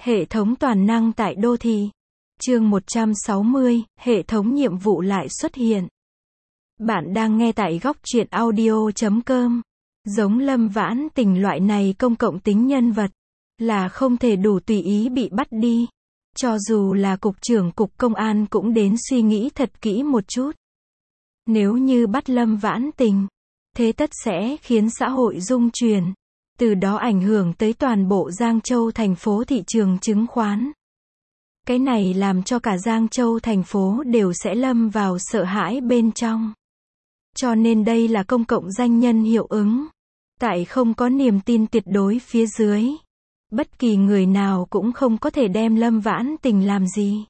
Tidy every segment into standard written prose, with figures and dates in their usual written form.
Hệ thống toàn năng tại đô thị. Chương 160, hệ thống nhiệm vụ lại xuất hiện. Bạn đang nghe tại góc truyện audio.com. Giống Lâm Vãn Tình loại này công cộng tính nhân vật, là không thể đủ tùy ý bị bắt đi. Cho dù là cục trưởng cục công an cũng đến suy nghĩ thật kỹ một chút. Nếu như bắt Lâm Vãn Tình, thế tất sẽ khiến xã hội rung chuyển, từ đó ảnh hưởng tới toàn bộ Giang Châu thành phố thị trường chứng khoán. Cái này làm cho cả Giang Châu thành phố đều sẽ lâm vào sợ hãi bên trong. Cho nên đây là công cộng danh nhân hiệu ứng. Tại không có niềm tin tuyệt đối phía dưới, bất kỳ người nào cũng không có thể đem Lâm Vãn Tình làm gì.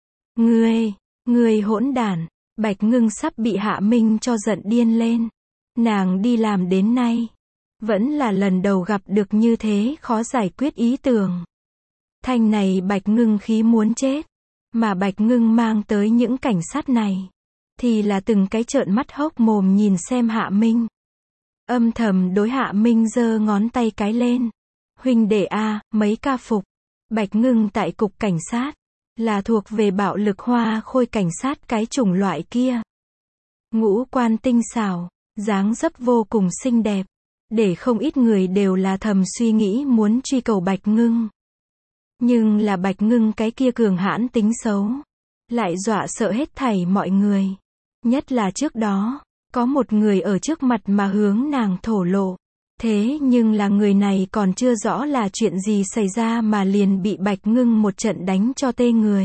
Ngươi hỗn đản. Bạch Ngưng sắp bị Hạ Minh cho giận điên lên. Nàng đi làm đến nay, vẫn là lần đầu gặp được như thế khó giải quyết ý tưởng. Thanh này Bạch Ngưng khí muốn chết. Mà Bạch Ngưng mang tới những cảnh sát này, thì là từng cái trợn mắt hốc mồm nhìn xem Hạ Minh. Âm thầm đối Hạ Minh giơ ngón tay cái lên. Huynh đệ a, mấy ca phục. Bạch Ngưng tại cục cảnh sát, là thuộc về bạo lực hoa khôi cảnh sát cái chủng loại kia. Ngũ quan tinh xảo, dáng dấp vô cùng xinh đẹp, để không ít người đều là thầm suy nghĩ muốn truy cầu Bạch Ngưng. Nhưng là Bạch Ngưng cái kia cường hãn tính xấu, lại dọa sợ hết thảy mọi người. Nhất là trước đó, có một người ở trước mặt mà hướng nàng thổ lộ. Thế nhưng là người này còn chưa rõ là chuyện gì xảy ra mà liền bị Bạch Ngưng một trận đánh cho tê người.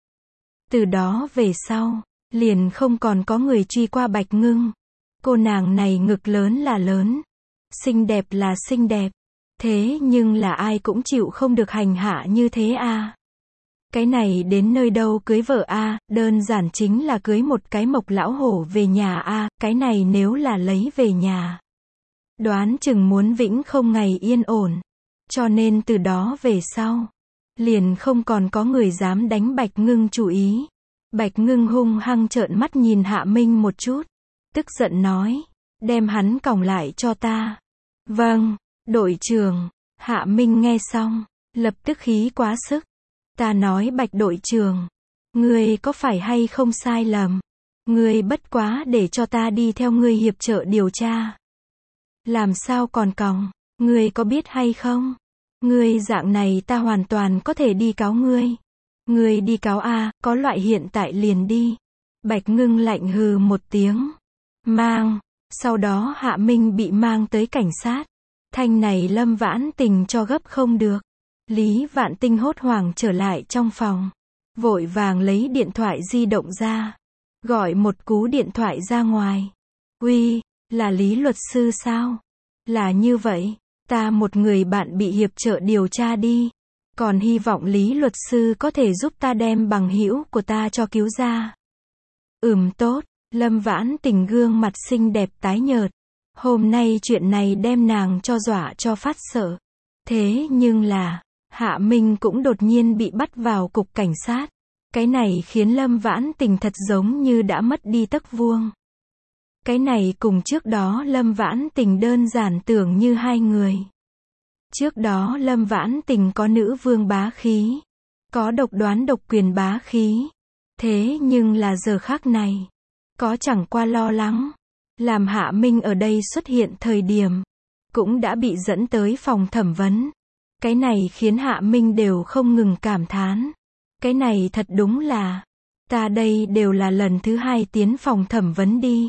Từ đó về sau, liền không còn có người truy qua Bạch Ngưng. Cô nàng này ngực lớn là lớn, xinh đẹp là xinh đẹp. Thế nhưng là ai cũng chịu không được hành hạ như thế a. Cái này đến nơi đâu cưới vợ a, đơn giản chính là cưới một cái mộc lão hổ về nhà a, cái này nếu là lấy về nhà, đoán chừng muốn vĩnh không ngày yên ổn. Cho nên từ đó về sau, liền không còn có người dám đánh Bạch Ngưng chủ ý. Bạch Ngưng hung hăng trợn mắt nhìn Hạ Minh một chút, tức giận nói, đem hắn còng lại cho ta. Vâng, đội trưởng. Hạ Minh nghe xong, lập tức khí quá sức. Ta nói Bạch đội trưởng, ngươi có phải hay không sai lầm? Ngươi bất quá để cho ta đi theo ngươi hiệp trợ điều tra. Làm sao còn còng? Ngươi có biết hay không? Ngươi dạng này ta hoàn toàn có thể đi cáo ngươi. Ngươi đi cáo a, có loại hiện tại liền đi. Bạch Ngưng lạnh hừ một tiếng. Mang. Sau đó Hạ Minh bị mang tới cảnh sát. Thanh này Lâm Vãn Tình cho gấp không được. Lý Vạn Tinh hốt hoảng trở lại trong phòng, vội vàng lấy điện thoại di động ra, gọi một cú điện thoại ra ngoài. Uy, là Lý luật sư sao? Là như vậy, ta một người bạn bị hiệp trợ điều tra đi, còn hy vọng Lý luật sư có thể giúp ta đem bằng hữu của ta cho cứu ra. Tốt. Lâm Vãn Tình gương mặt xinh đẹp tái nhợt. Hôm nay chuyện này đem nàng cho dọa cho phát sợ. Thế nhưng là, Hạ Minh cũng đột nhiên bị bắt vào cục cảnh sát. Cái này khiến Lâm Vãn Tình thật giống như đã mất đi tấc vuông. Cái này cùng trước đó Lâm Vãn Tình đơn giản tưởng như hai người. Trước đó Lâm Vãn Tình có nữ vương bá khí, có độc đoán độc quyền bá khí. Thế nhưng là giờ khắc này, có chẳng qua lo lắng, làm Hạ Minh ở đây xuất hiện thời điểm, cũng đã bị dẫn tới phòng thẩm vấn. Cái này khiến Hạ Minh đều không ngừng cảm thán. Cái này thật đúng là, ta đây đều là lần thứ hai tiến phòng thẩm vấn đi.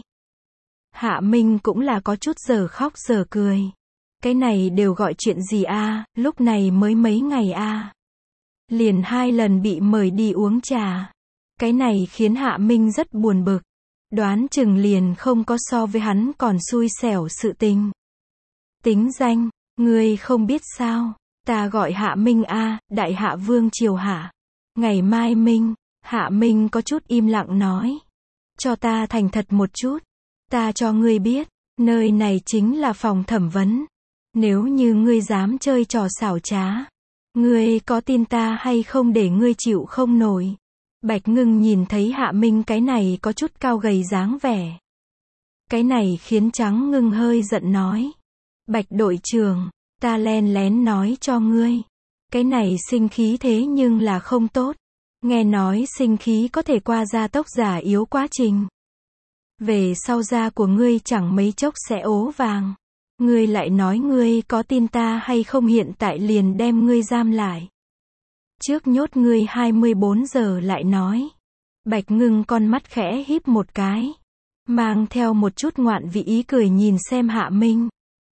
Hạ Minh cũng là có chút giờ khóc giờ cười. Cái này đều gọi chuyện gì a, lúc này mới mấy ngày a. Liền 2 lần bị mời đi uống trà. Cái này khiến Hạ Minh rất buồn bực. Đoán chừng liền không có so với hắn còn xui xẻo sự tình. Tính danh, ngươi không biết sao? Ta gọi Hạ Minh a, Đại Hạ Vương Triều Hạ. Ngày mai Minh. Hạ Minh có chút im lặng nói. Cho ta thành thật một chút. Ta cho ngươi biết, nơi này chính là phòng thẩm vấn. Nếu như ngươi dám chơi trò xảo trá, ngươi có tin ta hay không để ngươi chịu không nổi. Bạch Ngưng nhìn thấy Hạ Minh cái này có chút cao gầy dáng vẻ. Cái này khiến Trắng Ngưng hơi giận nói. Bạch đội trưởng, ta len lén nói cho ngươi. Cái này sinh khí thế nhưng là không tốt. Nghe nói sinh khí có thể qua gia tốc già yếu quá trình. Về sau da của ngươi chẳng mấy chốc sẽ ố vàng. Ngươi lại nói ngươi có tin ta hay không, hiện tại liền đem ngươi giam lại. Trước nhốt ngươi 24 giờ lại nói. Bạch Ngưng con mắt khẽ híp một cái. Mang theo một chút ngoạn vị ý cười nhìn xem Hạ Minh.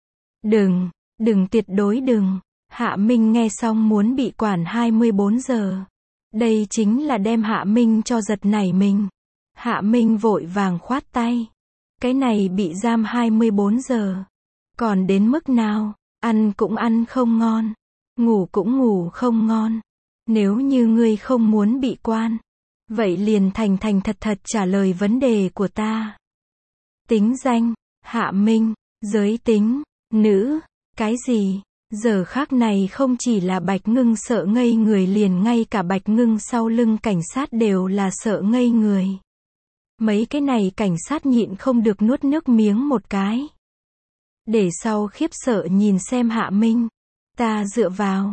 Đừng tuyệt đối đừng. Hạ Minh nghe xong muốn bị quản 24 giờ. Đây chính là đem Hạ Minh cho giật nảy mình. Hạ Minh vội vàng khoát tay. Cái này bị giam 24 giờ. Còn đến mức nào, ăn cũng ăn không ngon. Ngủ cũng ngủ không ngon. Nếu như ngươi không muốn bị quan, vậy liền thành thật trả lời vấn đề của ta. Tính danh, Hạ Minh, giới tính, nữ, cái gì? Giờ khác này không chỉ là Bạch Ngưng sợ ngây người, liền ngay cả Bạch Ngưng sau lưng cảnh sát đều là sợ ngây người. Mấy cái này cảnh sát nhịn không được nuốt nước miếng một cái. Để sau khiếp sợ nhìn xem Hạ Minh. Ta dựa vào,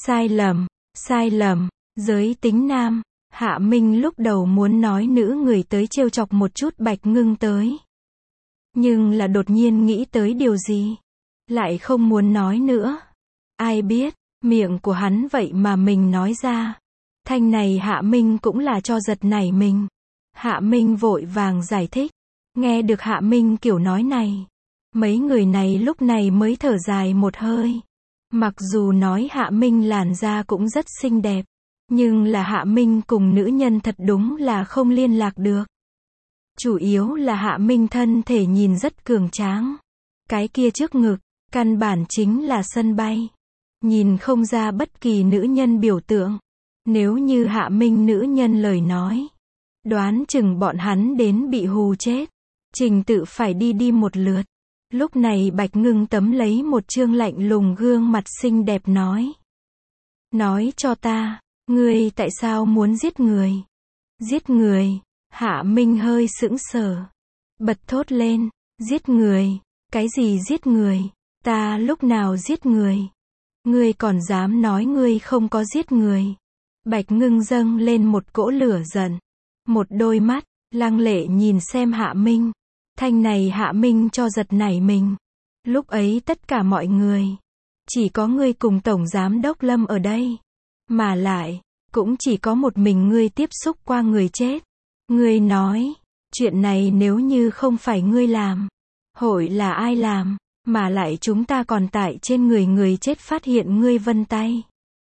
sai lầm, giới tính nam. Hạ Minh lúc đầu muốn nói nữ người tới trêu chọc một chút Bạch Ngưng tới. Nhưng là đột nhiên nghĩ tới điều gì. Lại không muốn nói nữa. Ai biết, miệng của hắn vậy mà mình nói ra. Thanh này Hạ Minh cũng là cho giật nảy mình. Hạ Minh vội vàng giải thích. Nghe được Hạ Minh kiểu nói này. Mấy người này lúc này mới thở dài một hơi. Mặc dù nói Hạ Minh làn da cũng rất xinh đẹp. Nhưng là Hạ Minh cùng nữ nhân thật đúng là không liên lạc được. Chủ yếu là Hạ Minh thân thể nhìn rất cường tráng. Cái kia trước ngực, căn bản chính là sân bay. Nhìn không ra bất kỳ nữ nhân biểu tượng. Nếu như Hạ Minh nữ nhân lời nói, đoán chừng bọn hắn đến bị hù chết. Trình tự phải đi một lượt. Lúc này Bạch Ngưng tấm lấy một trương lạnh lùng gương mặt xinh đẹp nói. Nói cho ta, ngươi tại sao muốn giết người? Giết người? Hạ Minh hơi sững sờ. Bật thốt lên. Giết người? Cái gì giết người? Ta lúc nào giết người? Ngươi còn dám nói ngươi không có giết người? Bạch Ngưng dâng lên một cỗ lửa giận. Một đôi mắt, lăng lệ nhìn xem Hạ Minh. Thanh này Hạ Minh cho giật nảy mình. Lúc ấy tất cả mọi người. Chỉ có ngươi cùng Tổng Giám Đốc Lâm ở đây. Mà lại, cũng chỉ có một mình ngươi tiếp xúc qua người chết. Ngươi nói, chuyện này nếu như không phải ngươi làm, hội là ai làm, mà lại chúng ta còn tại trên người chết phát hiện ngươi vân tay.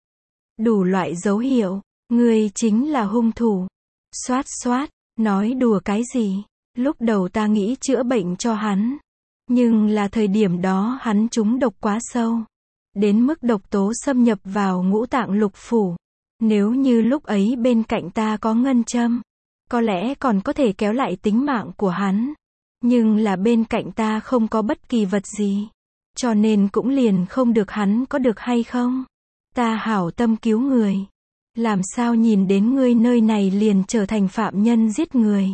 Đủ loại dấu hiệu, ngươi chính là hung thủ. Xoát, nói đùa cái gì? Lúc đầu ta nghĩ chữa bệnh cho hắn. Nhưng là thời điểm đó hắn trúng độc quá sâu. Đến mức độc tố xâm nhập vào ngũ tạng lục phủ. Nếu như lúc ấy bên cạnh ta có ngân châm, có lẽ còn có thể kéo lại tính mạng của hắn. Nhưng là bên cạnh ta không có bất kỳ vật gì. Cho nên cũng liền không được hắn có được hay không. Ta hảo tâm cứu người. Làm sao nhìn đến ngươi nơi này liền trở thành phạm nhân giết người.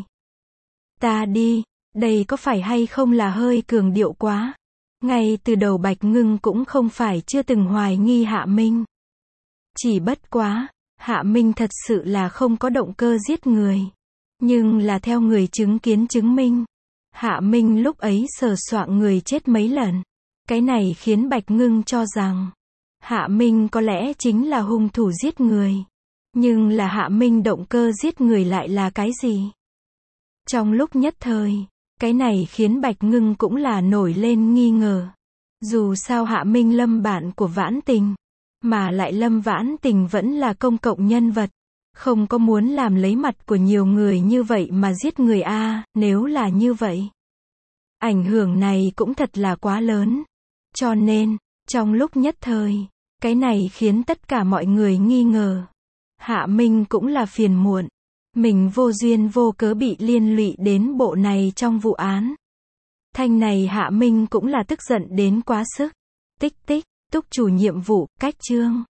Ta đi, đây có phải hay không là hơi cường điệu quá. Ngay từ đầu Bạch Ngưng cũng không phải chưa từng hoài nghi Hạ Minh. Chỉ bất quá, Hạ Minh thật sự là không có động cơ giết người. Nhưng là theo người chứng kiến chứng minh. Hạ Minh lúc ấy sờ soạng người chết mấy lần. Cái này khiến Bạch Ngưng cho rằng Hạ Minh có lẽ chính là hung thủ giết người. Nhưng là Hạ Minh động cơ giết người lại là cái gì? Trong lúc nhất thời, cái này khiến Bạch Ngưng cũng là nổi lên nghi ngờ. Dù sao Hạ Minh Lâm bạn của Vãn Tình, mà lại Lâm Vãn Tình vẫn là công cộng nhân vật. Không có muốn làm lấy mặt của nhiều người như vậy mà giết người a, nếu là như vậy. Ảnh hưởng này cũng thật là quá lớn. Cho nên, trong lúc nhất thời, cái này khiến tất cả mọi người nghi ngờ. Hạ Minh cũng là phiền muộn. Mình vô duyên vô cớ bị liên lụy đến bộ này trong vụ án. Thanh này Hạ Minh cũng là tức giận đến quá sức. Tích, túc chủ nhiệm vụ, cách chương.